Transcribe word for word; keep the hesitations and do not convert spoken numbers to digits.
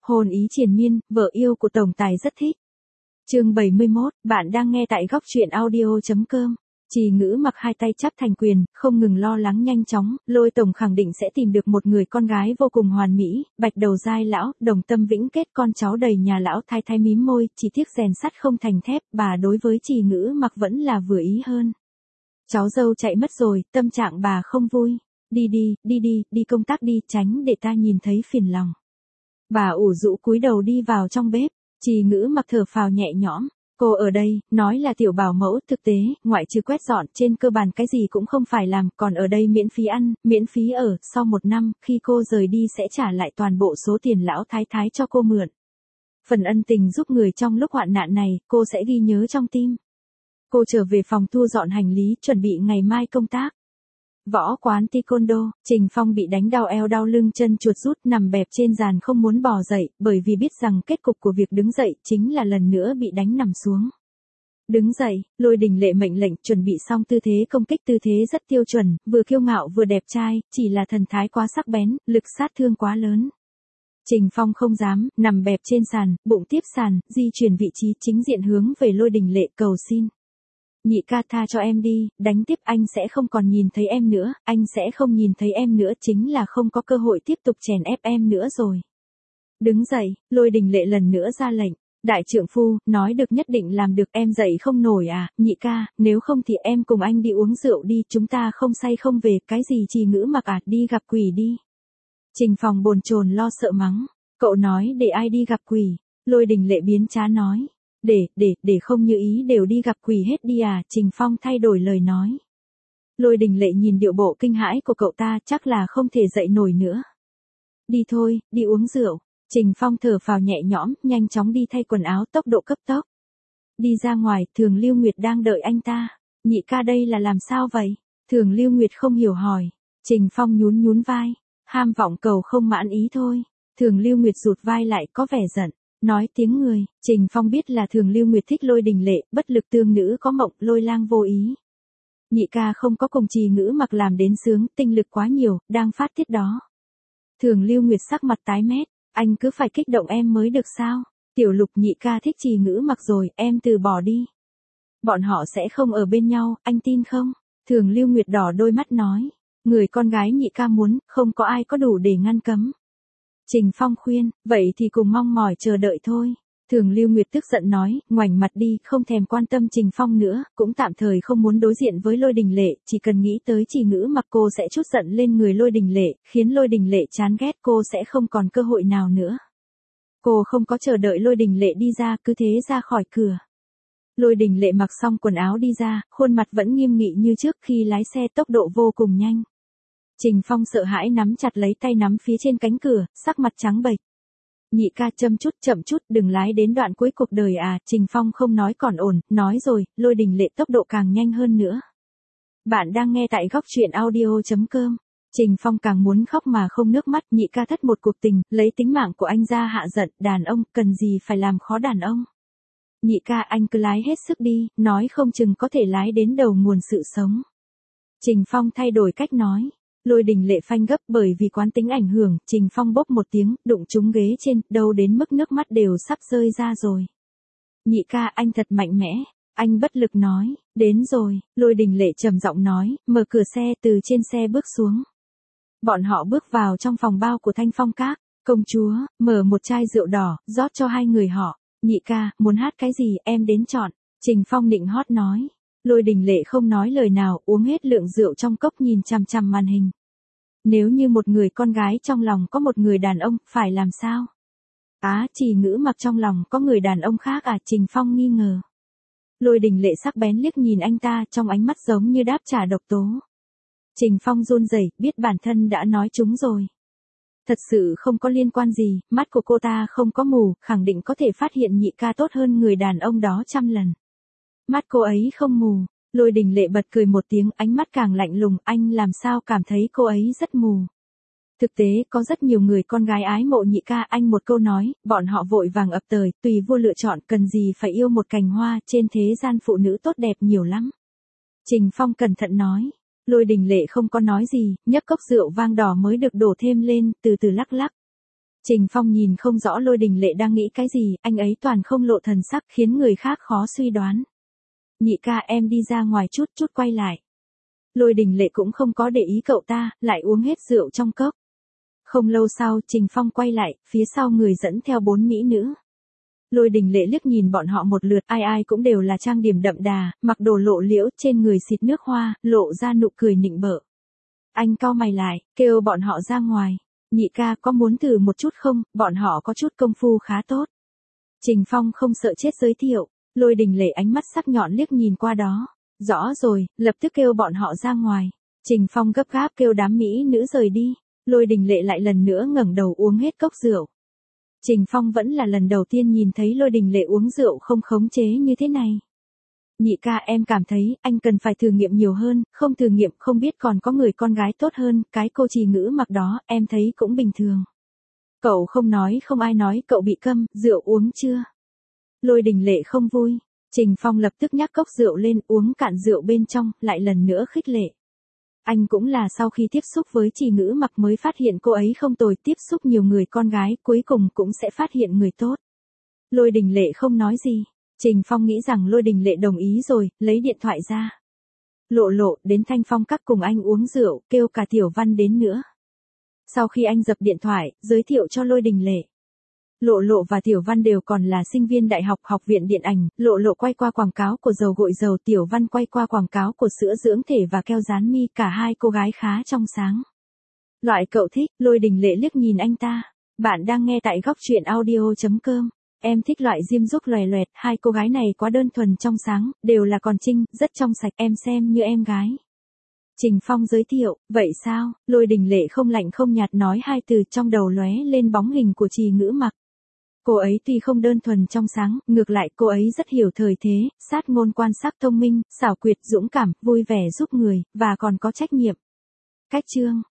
Hồn ý triền miên, vợ yêu của tổng tài rất thích. Chương bảy mươi mốt, bạn đang nghe tại góc truyện audio chấm com. Trì Ngữ mặc hai tay chắp thành quyền, không ngừng lo lắng nhanh chóng, Lôi tổng khẳng định sẽ tìm được một người con gái vô cùng hoàn mỹ, bạch đầu dai lão, đồng tâm vĩnh kết con cháu đầy nhà lão thái thái mím môi, chỉ tiếc rèn sắt không thành thép, bà đối với Trì Ngữ mặc vẫn là vừa ý hơn. Cháu dâu chạy mất rồi, tâm trạng bà không vui. Đi đi, đi đi, đi công tác đi, tránh để ta nhìn thấy phiền lòng. Bà ủ rũ cúi đầu đi vào trong bếp, Trì Ngữ mặc thở phào nhẹ nhõm. Cô ở đây, nói là tiểu bảo mẫu, thực tế, ngoại trừ quét dọn, trên cơ bản cái gì cũng không phải làm, còn ở đây miễn phí ăn, miễn phí ở, sau một năm, khi cô rời đi sẽ trả lại toàn bộ số tiền lão thái thái cho cô mượn. Phần ân tình giúp người trong lúc hoạn nạn này, cô sẽ ghi nhớ trong tim. Cô trở về phòng thu dọn hành lý, chuẩn bị ngày mai công tác. Võ quán taekwondo, Trình Phong bị đánh đau eo đau lưng chân chuột rút nằm bẹp trên giàn không muốn bò dậy, bởi vì biết rằng kết cục của việc đứng dậy chính là lần nữa bị đánh nằm xuống. Đứng dậy, Lôi Đình Lệ mệnh lệnh chuẩn bị xong tư thế công kích, tư thế rất tiêu chuẩn, vừa kiêu ngạo vừa đẹp trai, chỉ là thần thái quá sắc bén, lực sát thương quá lớn. Trình Phong không dám, nằm bẹp trên sàn, bụng tiếp sàn, di chuyển vị trí chính diện hướng về Lôi Đình Lệ cầu xin. Nhị ca tha cho em đi, đánh tiếp anh sẽ không còn nhìn thấy em nữa, anh sẽ không nhìn thấy em nữa, chính là không có cơ hội tiếp tục chèn ép em nữa rồi. Đứng dậy, Lôi Đình Lệ lần nữa ra lệnh, đại trượng phu, nói được nhất định làm được, em dậy không nổi à, nhị ca, nếu không thì em cùng anh đi uống rượu đi, chúng ta không say không về, cái gì Trì Ngữ mặc à, đi gặp quỷ đi. Trình Phong bồn chồn lo sợ mắng, cậu nói để ai đi gặp quỷ, Lôi Đình Lệ biến trá nói. Để, để, để không như ý đều đi gặp quỷ hết đi à, Trình Phong thay đổi lời nói. Lôi Đình Lệ nhìn điệu bộ kinh hãi của cậu ta chắc là không thể dậy nổi nữa. Đi thôi, đi uống rượu. Trình Phong thở phào nhẹ nhõm, nhanh chóng đi thay quần áo tốc độ cấp tốc. Đi ra ngoài, Thường Lưu Nguyệt đang đợi anh ta. Nhị ca đây là làm sao vậy? Thường Lưu Nguyệt không hiểu hỏi. Trình Phong nhún nhún vai. Ham vọng cầu không mãn ý thôi. Thường Lưu Nguyệt rụt vai lại có vẻ giận. Nói tiếng người, Trình Phong biết là Thường Lưu Nguyệt thích Lôi Đình Lệ, bất lực tương nữ có mộng, Lôi lang vô ý. Nhị ca không có cùng Trì Ngữ mặc làm đến sướng, tinh lực quá nhiều, đang phát tiết đó. Thường Lưu Nguyệt sắc mặt tái mét, anh cứ phải kích động em mới được sao? Tiểu Lục nhị ca thích Trì Ngữ mặc rồi, em từ bỏ đi. Bọn họ sẽ không ở bên nhau, anh tin không? Thường Lưu Nguyệt đỏ đôi mắt nói, người con gái nhị ca muốn, không có ai có đủ để ngăn cấm. Trình Phong khuyên, vậy thì cùng mong mỏi chờ đợi thôi. Thường Lưu Nguyệt tức giận nói, ngoảnh mặt đi, không thèm quan tâm Trình Phong nữa, cũng tạm thời không muốn đối diện với Lôi Đình Lệ, chỉ cần nghĩ tới Trì Ngữ mặc cô sẽ trút giận lên người Lôi Đình Lệ, khiến Lôi Đình Lệ chán ghét cô sẽ không còn cơ hội nào nữa. Cô không có chờ đợi Lôi Đình Lệ đi ra, cứ thế ra khỏi cửa. Lôi Đình Lệ mặc xong quần áo đi ra, khuôn mặt vẫn nghiêm nghị như trước khi lái xe tốc độ vô cùng nhanh. Trình Phong sợ hãi nắm chặt lấy tay nắm phía trên cánh cửa, sắc mặt trắng bệch. Nhị ca châm chút chậm chút, đừng lái đến đoạn cuối cuộc đời à, Trình Phong không nói còn ổn, nói rồi, Lôi Đình Lệ tốc độ càng nhanh hơn nữa. Bạn đang nghe tại góc truyện audio chấm com. Trình Phong càng muốn khóc mà không nước mắt, nhị ca thất một cuộc tình, lấy tính mạng của anh ra hạ giận, đàn ông, cần gì phải làm khó đàn ông. Nhị ca anh cứ lái hết sức đi, nói không chừng có thể lái đến đầu nguồn sự sống. Trình Phong thay đổi cách nói. Lôi Đình Lệ phanh gấp bởi vì quán tính ảnh hưởng, Trình Phong bốp một tiếng, đụng trúng ghế trên, đâu đến mức nước mắt đều sắp rơi ra rồi. Nhị ca anh thật mạnh mẽ, anh bất lực nói, đến rồi, Lôi Đình Lệ trầm giọng nói, mở cửa xe từ trên xe bước xuống. Bọn họ bước vào trong phòng bao của Thanh Phong Các, công chúa, mở một chai rượu đỏ, rót cho hai người họ, nhị ca, muốn hát cái gì em đến chọn, Trình Phong nịnh hót nói. Lôi Đình Lệ không nói lời nào, uống hết lượng rượu trong cốc nhìn chằm chằm màn hình. Nếu như một người con gái trong lòng có một người đàn ông, phải làm sao? Á, Trì Ngữ mặc trong lòng có người đàn ông khác à, Trình Phong nghi ngờ. Lôi Đình Lệ sắc bén liếc nhìn anh ta, trong ánh mắt giống như đáp trả độc tố. Trình Phong run rẩy, biết bản thân đã nói trúng rồi. Thật sự không có liên quan gì, mắt của cô ta không có mù, khẳng định có thể phát hiện nhị ca tốt hơn người đàn ông đó trăm lần. Mắt cô ấy không mù, Lôi Đình Lệ bật cười một tiếng, ánh mắt càng lạnh lùng, anh làm sao cảm thấy cô ấy rất mù. Thực tế, có rất nhiều người con gái ái mộ nhị ca, anh một câu nói, bọn họ vội vàng ập tới, tùy vua lựa chọn, cần gì phải yêu một cành hoa, trên thế gian phụ nữ tốt đẹp nhiều lắm. Trình Phong cẩn thận nói, Lôi Đình Lệ không có nói gì, nhấc cốc rượu vang đỏ mới được đổ thêm lên, từ từ lắc lắc. Trình Phong nhìn không rõ Lôi Đình Lệ đang nghĩ cái gì, anh ấy toàn không lộ thần sắc khiến người khác khó suy đoán. Nhị ca em đi ra ngoài chút chút quay lại. Lôi Đình Lệ cũng không có để ý cậu ta, lại uống hết rượu trong cốc. Không lâu sau, Trình Phong quay lại, phía sau người dẫn theo bốn mỹ nữ. Lôi Đình Lệ liếc nhìn bọn họ một lượt, ai ai cũng đều là trang điểm đậm đà, mặc đồ lộ liễu, trên người xịt nước hoa, lộ ra nụ cười nịnh bợ. Anh cau mày lại, kêu bọn họ ra ngoài. Nhị ca có muốn thử một chút không, bọn họ có chút công phu khá tốt. Trình Phong không sợ chết giới thiệu, Lôi Đình Lệ ánh mắt sắc nhọn liếc nhìn qua đó. Rõ rồi, lập tức kêu bọn họ ra ngoài. Trình Phong gấp gáp kêu đám mỹ nữ rời đi. Lôi Đình Lệ lại lần nữa ngẩng đầu uống hết cốc rượu. Trình Phong vẫn là lần đầu tiên nhìn thấy Lôi Đình Lệ uống rượu không khống chế như thế này. Nhị ca em cảm thấy anh cần phải thử nghiệm nhiều hơn, không thử nghiệm không biết còn có người con gái tốt hơn, cái cô Trì Ngữ Mặc đó em thấy cũng bình thường. Cậu không nói không ai nói cậu bị câm, rượu uống chưa? Lôi Đình Lệ không vui. Trình Phong lập tức nhắc cốc rượu lên uống cạn rượu bên trong, lại lần nữa khích lệ. Anh cũng là sau khi tiếp xúc với Trì Ngữ Mặc mới phát hiện cô ấy không tồi, tiếp xúc nhiều người con gái cuối cùng cũng sẽ phát hiện người tốt. Lôi Đình Lệ không nói gì. Trình Phong nghĩ rằng Lôi Đình Lệ đồng ý rồi, lấy điện thoại ra. Lộ lộ, đến Thanh Phong các cùng anh uống rượu, kêu cả Tiểu Văn đến nữa. Sau khi anh dập điện thoại, giới thiệu cho Lôi Đình Lệ. Lộ lộ và Tiểu Văn đều còn là sinh viên đại học học viện điện ảnh, lộ lộ quay qua quảng cáo của dầu gội dầu, Tiểu Văn quay qua quảng cáo của sữa dưỡng thể và keo dán mi, cả hai cô gái khá trong sáng. Loại cậu thích, Lôi Đình Lệ liếc nhìn anh ta. Bạn đang nghe tại góc truyện audio chấm com. Em thích loại diêm dúc lòe loẹt, hai cô gái này quá đơn thuần trong sáng, đều là còn trinh, rất trong sạch, em xem như em gái. Trình Phong giới thiệu, vậy sao? Lôi Đình Lệ không lạnh không nhạt nói hai từ, trong đầu lóe lên bóng hình của Trì Ngữ Mặc. Cô ấy tuy không đơn thuần trong sáng, ngược lại cô ấy rất hiểu thời thế, sát ngôn quan sát thông minh, xảo quyệt, dũng cảm, vui vẻ giúp người, và còn có trách nhiệm. Cách chương